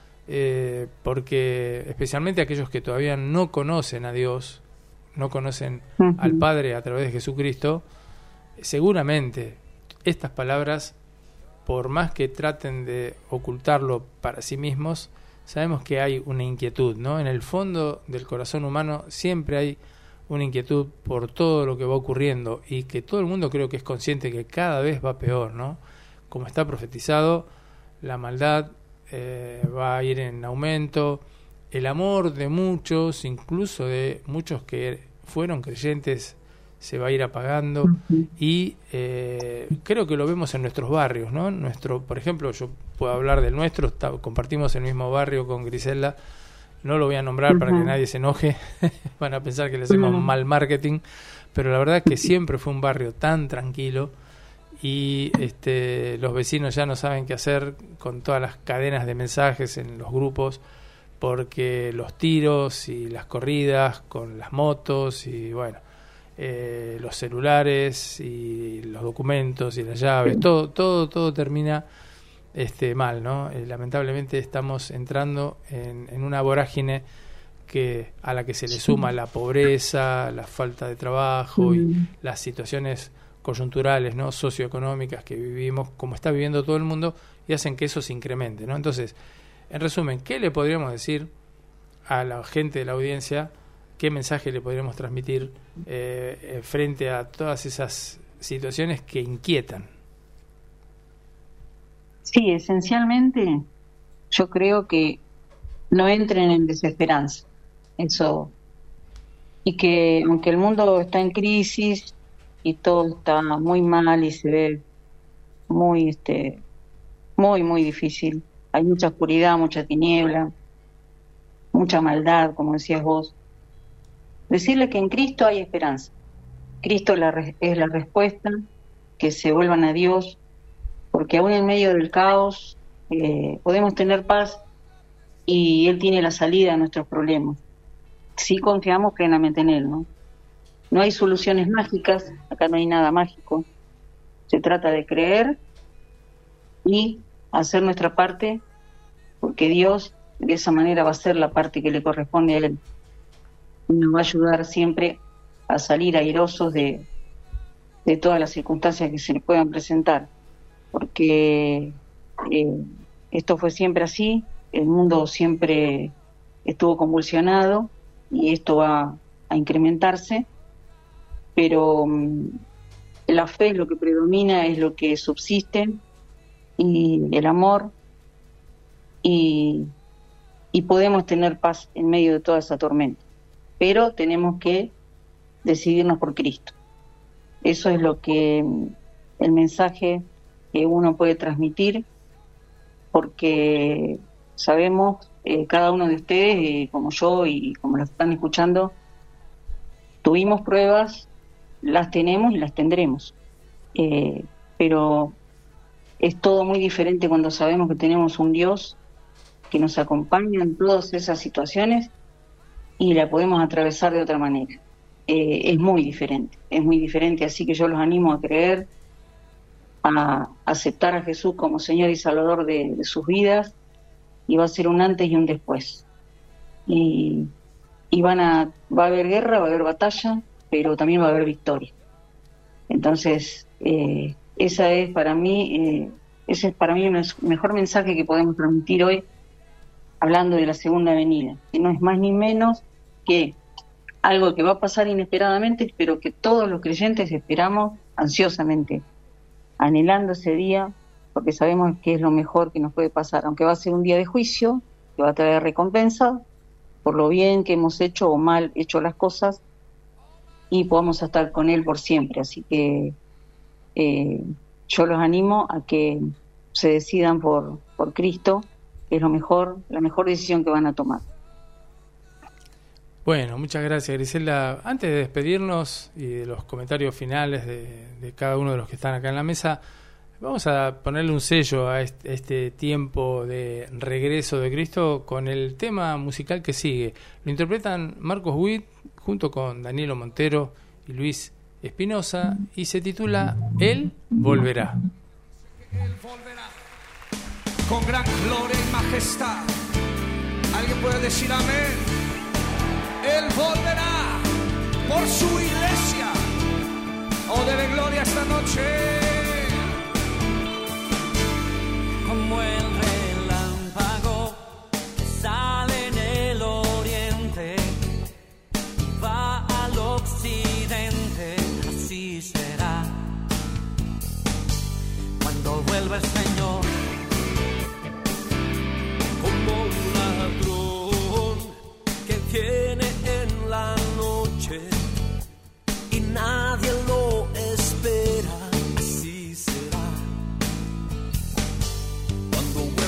Eh, porque especialmente aquellos que todavía no conocen a Dios, no conocen uh-huh. al Padre a través de Jesucristo, seguramente estas palabras, por más que traten de ocultarlo para sí mismos, sabemos que hay una inquietud, ¿no? En el fondo del corazón humano siempre hay una inquietud por todo lo que va ocurriendo, y que todo el mundo creo que es consciente que cada vez va peor, ¿no? Como está profetizado, la maldad eh, va a ir en aumento, el amor de muchos, incluso de muchos que fueron creyentes, se va a ir apagando. Uh-huh. Y eh, creo que lo vemos en nuestros barrios, ¿no? Nuestro, por ejemplo, yo puedo hablar del nuestro, está, compartimos el mismo barrio con Griselda, no lo voy a nombrar uh-huh. para que nadie se enoje, van a pensar que le hacemos uh-huh. mal marketing, pero la verdad que siempre fue un barrio tan tranquilo, y este, los vecinos ya no saben qué hacer con todas las cadenas de mensajes en los grupos, porque los tiros y las corridas con las motos y bueno, eh, los celulares y los documentos y las llaves, todo todo todo termina este mal, ¿no? Eh, lamentablemente estamos entrando en, en una vorágine que a la que se le suma la pobreza, la falta de trabajo y las situaciones coyunturales, ¿no? Socioeconómicas que vivimos, como está viviendo todo el mundo, y hacen que eso se incremente, ¿no? Entonces, en resumen, ¿qué le podríamos decir a la gente de la audiencia? ¿Qué mensaje le podríamos transmitir eh, frente a todas esas situaciones que inquietan? Sí, esencialmente yo creo que no entren en desesperanza, eso, y que aunque el mundo está en crisis y todo está muy mal y se ve muy, este, muy, muy difícil, hay mucha oscuridad, mucha tiniebla, mucha maldad, como decías vos, decirle que en Cristo hay esperanza. Cristo la re- es la respuesta, que se vuelvan a Dios, porque aún en medio del caos eh, podemos tener paz, y Él tiene la salida a nuestros problemas. Si confiamos plenamente en Él, ¿no? No hay soluciones mágicas, acá no hay nada mágico. Se trata de creer y hacer nuestra parte, porque Dios de esa manera va a hacer la parte que le corresponde a Él. Y nos va a ayudar siempre a salir airosos de, de todas las circunstancias que se le puedan presentar, porque eh, esto fue siempre así, el mundo siempre estuvo convulsionado y esto va a incrementarse, pero um, la fe es lo que predomina, es lo que subsiste, y el amor, y, y podemos tener paz en medio de toda esa tormenta, pero tenemos que decidirnos por Cristo. Eso es lo que el mensaje que uno puede transmitir, porque sabemos, eh, cada uno de ustedes, eh, como yo y como los que están escuchando, tuvimos pruebas, las tenemos y las tendremos, eh, pero es todo muy diferente cuando sabemos que tenemos un Dios que nos acompaña en todas esas situaciones y la podemos atravesar de otra manera. Eh, es muy diferente, es muy diferente, así que yo los animo a creer, a aceptar a Jesús como Señor y Salvador de, de sus vidas, y va a ser un antes y un después. Y, y van a, va a haber guerra, va a haber batalla, pero también va a haber victoria. Entonces, Eh, esa es para mí, eh, ese es para mí el mejor mensaje que podemos transmitir hoy, hablando de la segunda venida, que no es más ni menos que algo que va a pasar inesperadamente, pero que todos los creyentes esperamos ansiosamente, anhelando ese día, porque sabemos que es lo mejor que nos puede pasar, aunque va a ser un día de juicio, que va a traer recompensa por lo bien que hemos hecho o mal hecho las cosas, y podamos estar con Él por siempre. Así que eh, yo los animo a que se decidan por, por Cristo, que es lo mejor, la mejor decisión que van a tomar. Bueno, muchas gracias, Griselda. Antes de despedirnos y de los comentarios finales de, de cada uno de los que están acá en la mesa, vamos a ponerle un sello a este, este tiempo de regreso de Cristo con el tema musical que sigue. Lo interpretan Marcos Witt junto con Danielo Montero y Luis Espinosa y se titula Él volverá. Él volverá con gran gloria y majestad. ¿Alguien puede decir amén? Él volverá por su iglesia. Oh, debe gloria esta noche. Como el relámpago que sale en el oriente y va al occidente, así será cuando vuelva el Señor. Como un ladrón que viene en la noche y nadie lo espera, así será cuando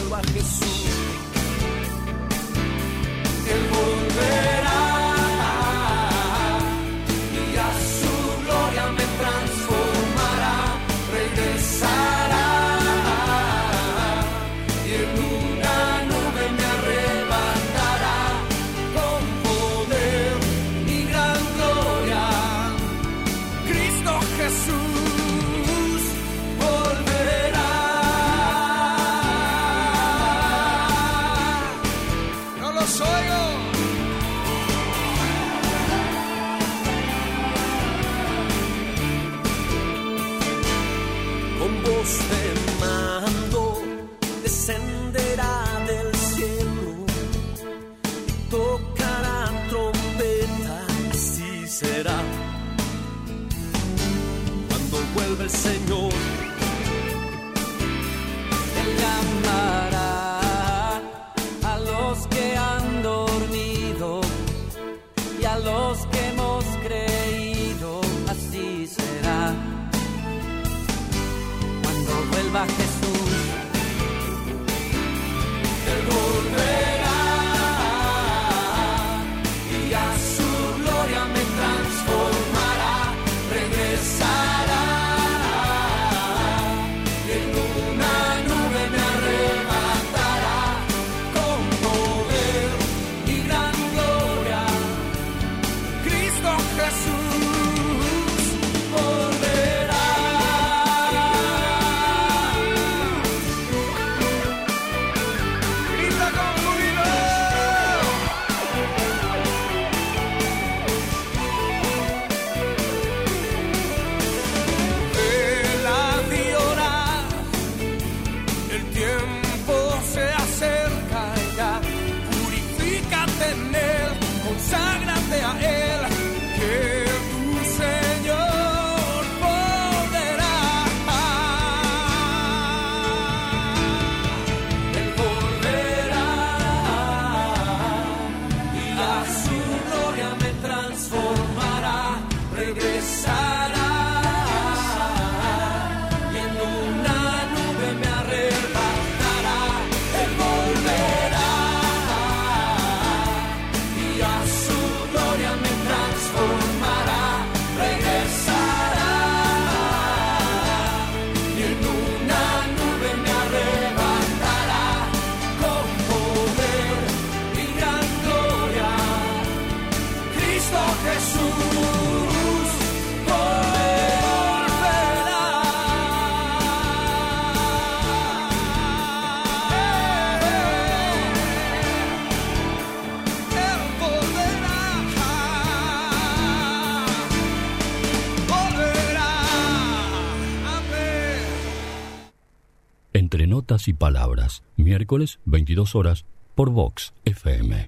Notas y Palabras, miércoles veintidós horas por Vox F M.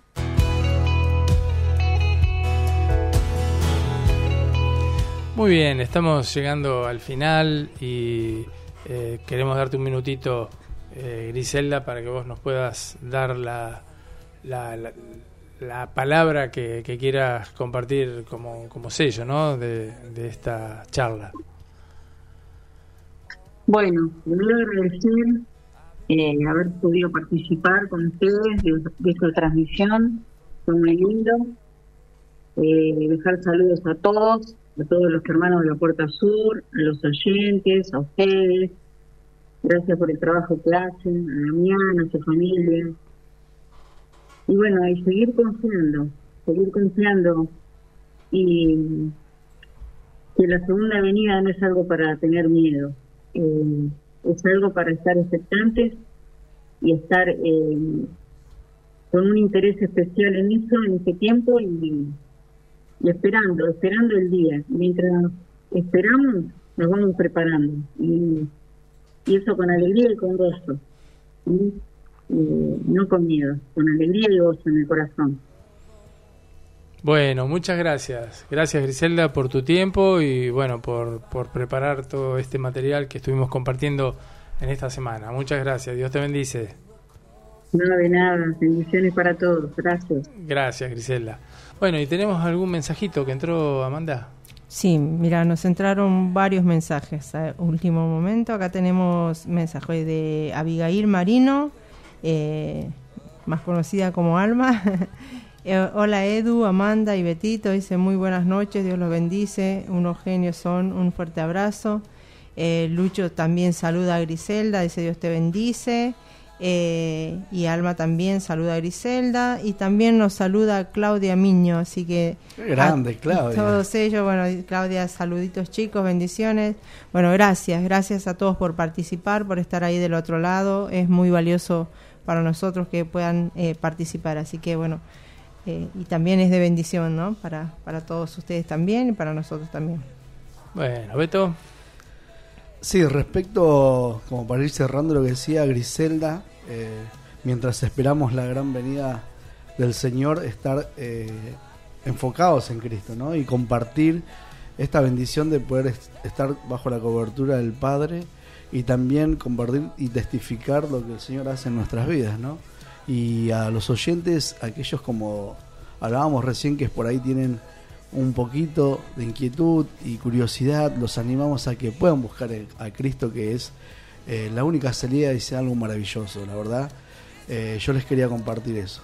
Muy bien, estamos llegando al final y eh, queremos darte un minutito, eh, Griselda, para que vos nos puedas dar la, la, la, la palabra que, que quieras compartir como, como sello, ¿no?, de, de esta charla. Bueno, primero agradecer eh, haber podido participar con ustedes de, de esta transmisión, fue muy lindo. Eh, dejar saludos a todos, a todos los hermanos de la Puerta Sur, a los oyentes, a ustedes. Gracias por el trabajo que hacen, a Damián, a su familia. Y bueno, y seguir confiando, seguir confiando. Y que la segunda venida no es algo para tener miedo. Eh, es algo para estar expectantes y estar eh, con un interés especial en eso, en ese tiempo, y, y esperando, esperando el día. Mientras esperamos, nos vamos preparando. Y, y eso con alegría y con gozo. ¿Sí? Eh, no con miedo, con alegría y gozo en el corazón. Bueno, muchas gracias. Gracias, Griselda, por tu tiempo y bueno, por, por preparar todo este material que estuvimos compartiendo en esta semana. Muchas gracias. Dios te bendice. No, de nada. Bendiciones para todos. Gracias. Gracias, Griselda. Bueno, ¿y tenemos algún mensajito que entró, Amanda? Sí, mira, nos entraron varios mensajes a último momento. Acá tenemos mensaje de Abigail Marino, eh, más conocida como Alma. Eh, hola Edu, Amanda y Betito, dice muy buenas noches, Dios los bendice, unos genios son, un fuerte abrazo. Eh, Lucho también saluda a Griselda, dice Dios te bendice. Eh, y Alma también saluda a Griselda y también nos saluda Claudia Miño, así que qué grande, Claudia. Todos ellos, bueno, Claudia, saluditos chicos, bendiciones. Bueno, gracias, gracias a todos por participar, por estar ahí del otro lado, es muy valioso para nosotros que puedan eh, participar, así que bueno. Eh, y también es de bendición, ¿no? Para, para todos ustedes también y para nosotros también. Bueno, Beto. Sí, respecto, como para ir cerrando lo que decía Griselda, eh, mientras esperamos la gran venida del Señor, estar eh, enfocados en Cristo, ¿no? Y compartir esta bendición de poder est- estar bajo la cobertura del Padre y también compartir y testificar lo que el Señor hace en nuestras vidas, ¿no? Y a los oyentes, aquellos como hablábamos recién que por ahí tienen un poquito de inquietud y curiosidad, los animamos a que puedan buscar a Cristo, que es eh, la única salida y sea algo maravilloso, la verdad. Eh, yo les quería compartir eso.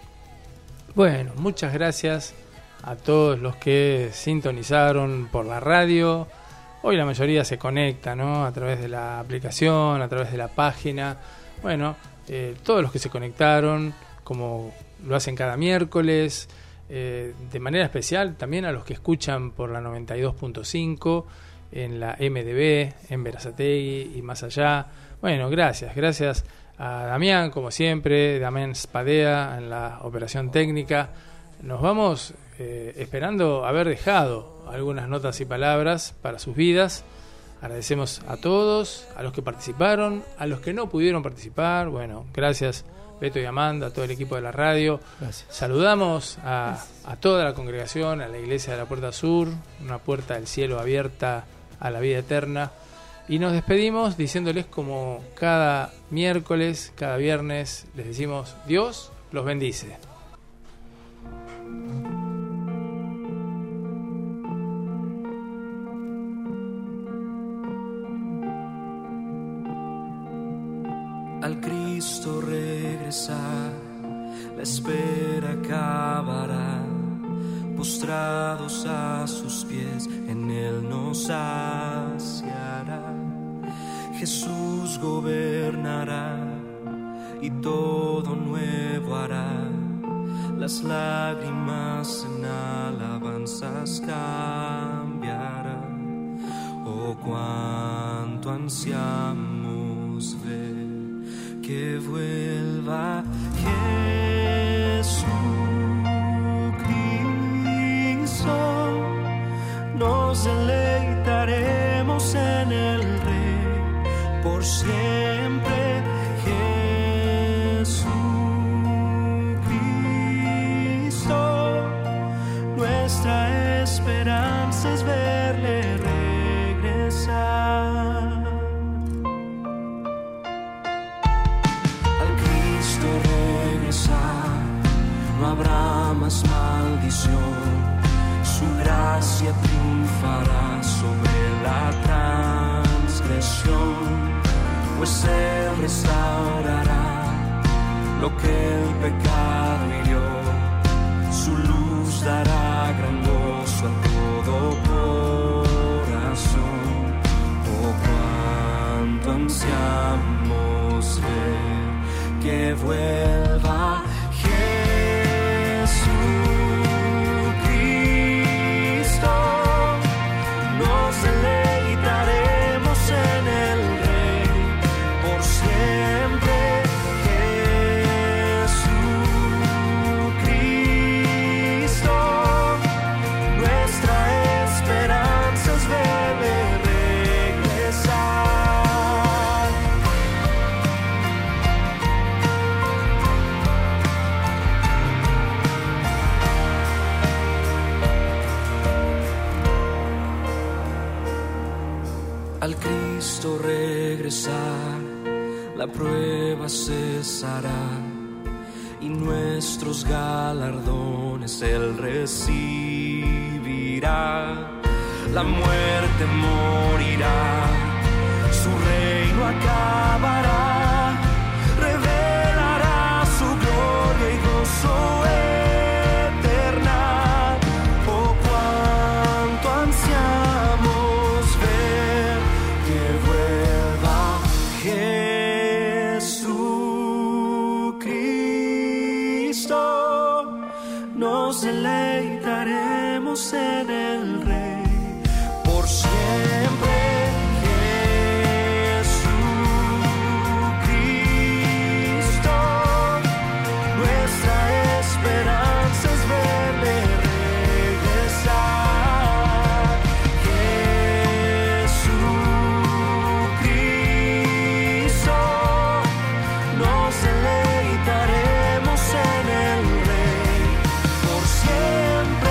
Bueno, muchas gracias a todos los que sintonizaron por la radio. Hoy la mayoría se conecta, ¿no? A través de la aplicación, a través de la página. Bueno, Eh, todos los que se conectaron, como lo hacen cada miércoles, eh, de manera especial también a los que escuchan por la noventa y dos punto cinco, en la M D B, en Berazategui y más allá. Bueno, gracias, gracias a Damián, como siempre, Damián Spadea en la operación técnica. Nos vamos eh, esperando haber dejado algunas notas y palabras para sus vidas. Agradecemos a todos, a los que participaron, a los que no pudieron participar. Bueno, gracias Beto y Amanda, a todo el equipo de la radio. Gracias. Saludamos a, a toda la congregación, a la iglesia de la Puerta Sur, una puerta del cielo abierta a la vida eterna. Y nos despedimos diciéndoles como cada miércoles, cada viernes, les decimos Dios los bendice. Al Cristo regresar, la espera acabará. Postrados a sus pies, en Él nos saciará. Jesús gobernará y todo nuevo hará. Las lágrimas en alabanzas cambiará. Oh, cuánto ansiamos ver que vuelva Jesucristo. Nos deleitaremos en el Rey por siempre. más maldición. Su gracia triunfará sobre la transgresión, pues Él restaurará lo que el pecado hirió. Su luz dará gran gozo a todo corazón. Oh, cuánto ansiamos ver que vuelva Jesucristo. Nos deleitaremos en el Rey por siempre. Jesucristo, nuestra esperanza es verle regresar. Al Cristo regresar, la prueba cesará y nuestros galardones Él recibirá. La muerte morirá, su reino acabará, revelará su gloria y gozo eterna. Oh, cuánto ansiamos ver que vuelva Jesucristo. Nos deleitaremos en el Rey por siempre. Jesucristo, nuestra esperanza es verle regresar. Jesucristo, nos deleitaremos en el Rey por siempre.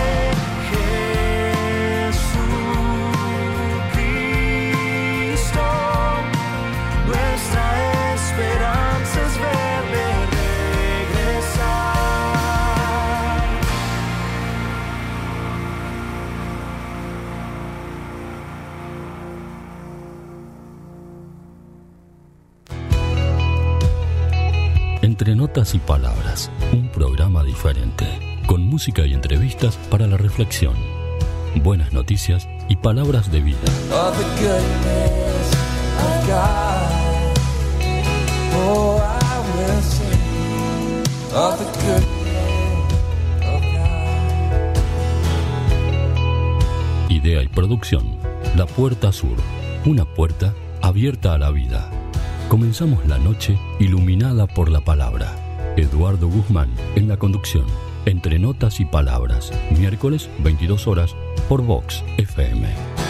Jesucristo, nuestra esperanza es verle regresar. Entre notas y palabras, un programa diferente, con música y entrevistas para la reflexión, buenas noticias y palabras de vida. Of the goodness of God, oh, I will sing of the goodness of God. Idea y producción, La Puerta Sur, una puerta abierta a la vida. Comenzamos la noche iluminada por la palabra. Eduardo Guzmán en la conducción. Entre notas y palabras, miércoles veintidós horas por Vox F M.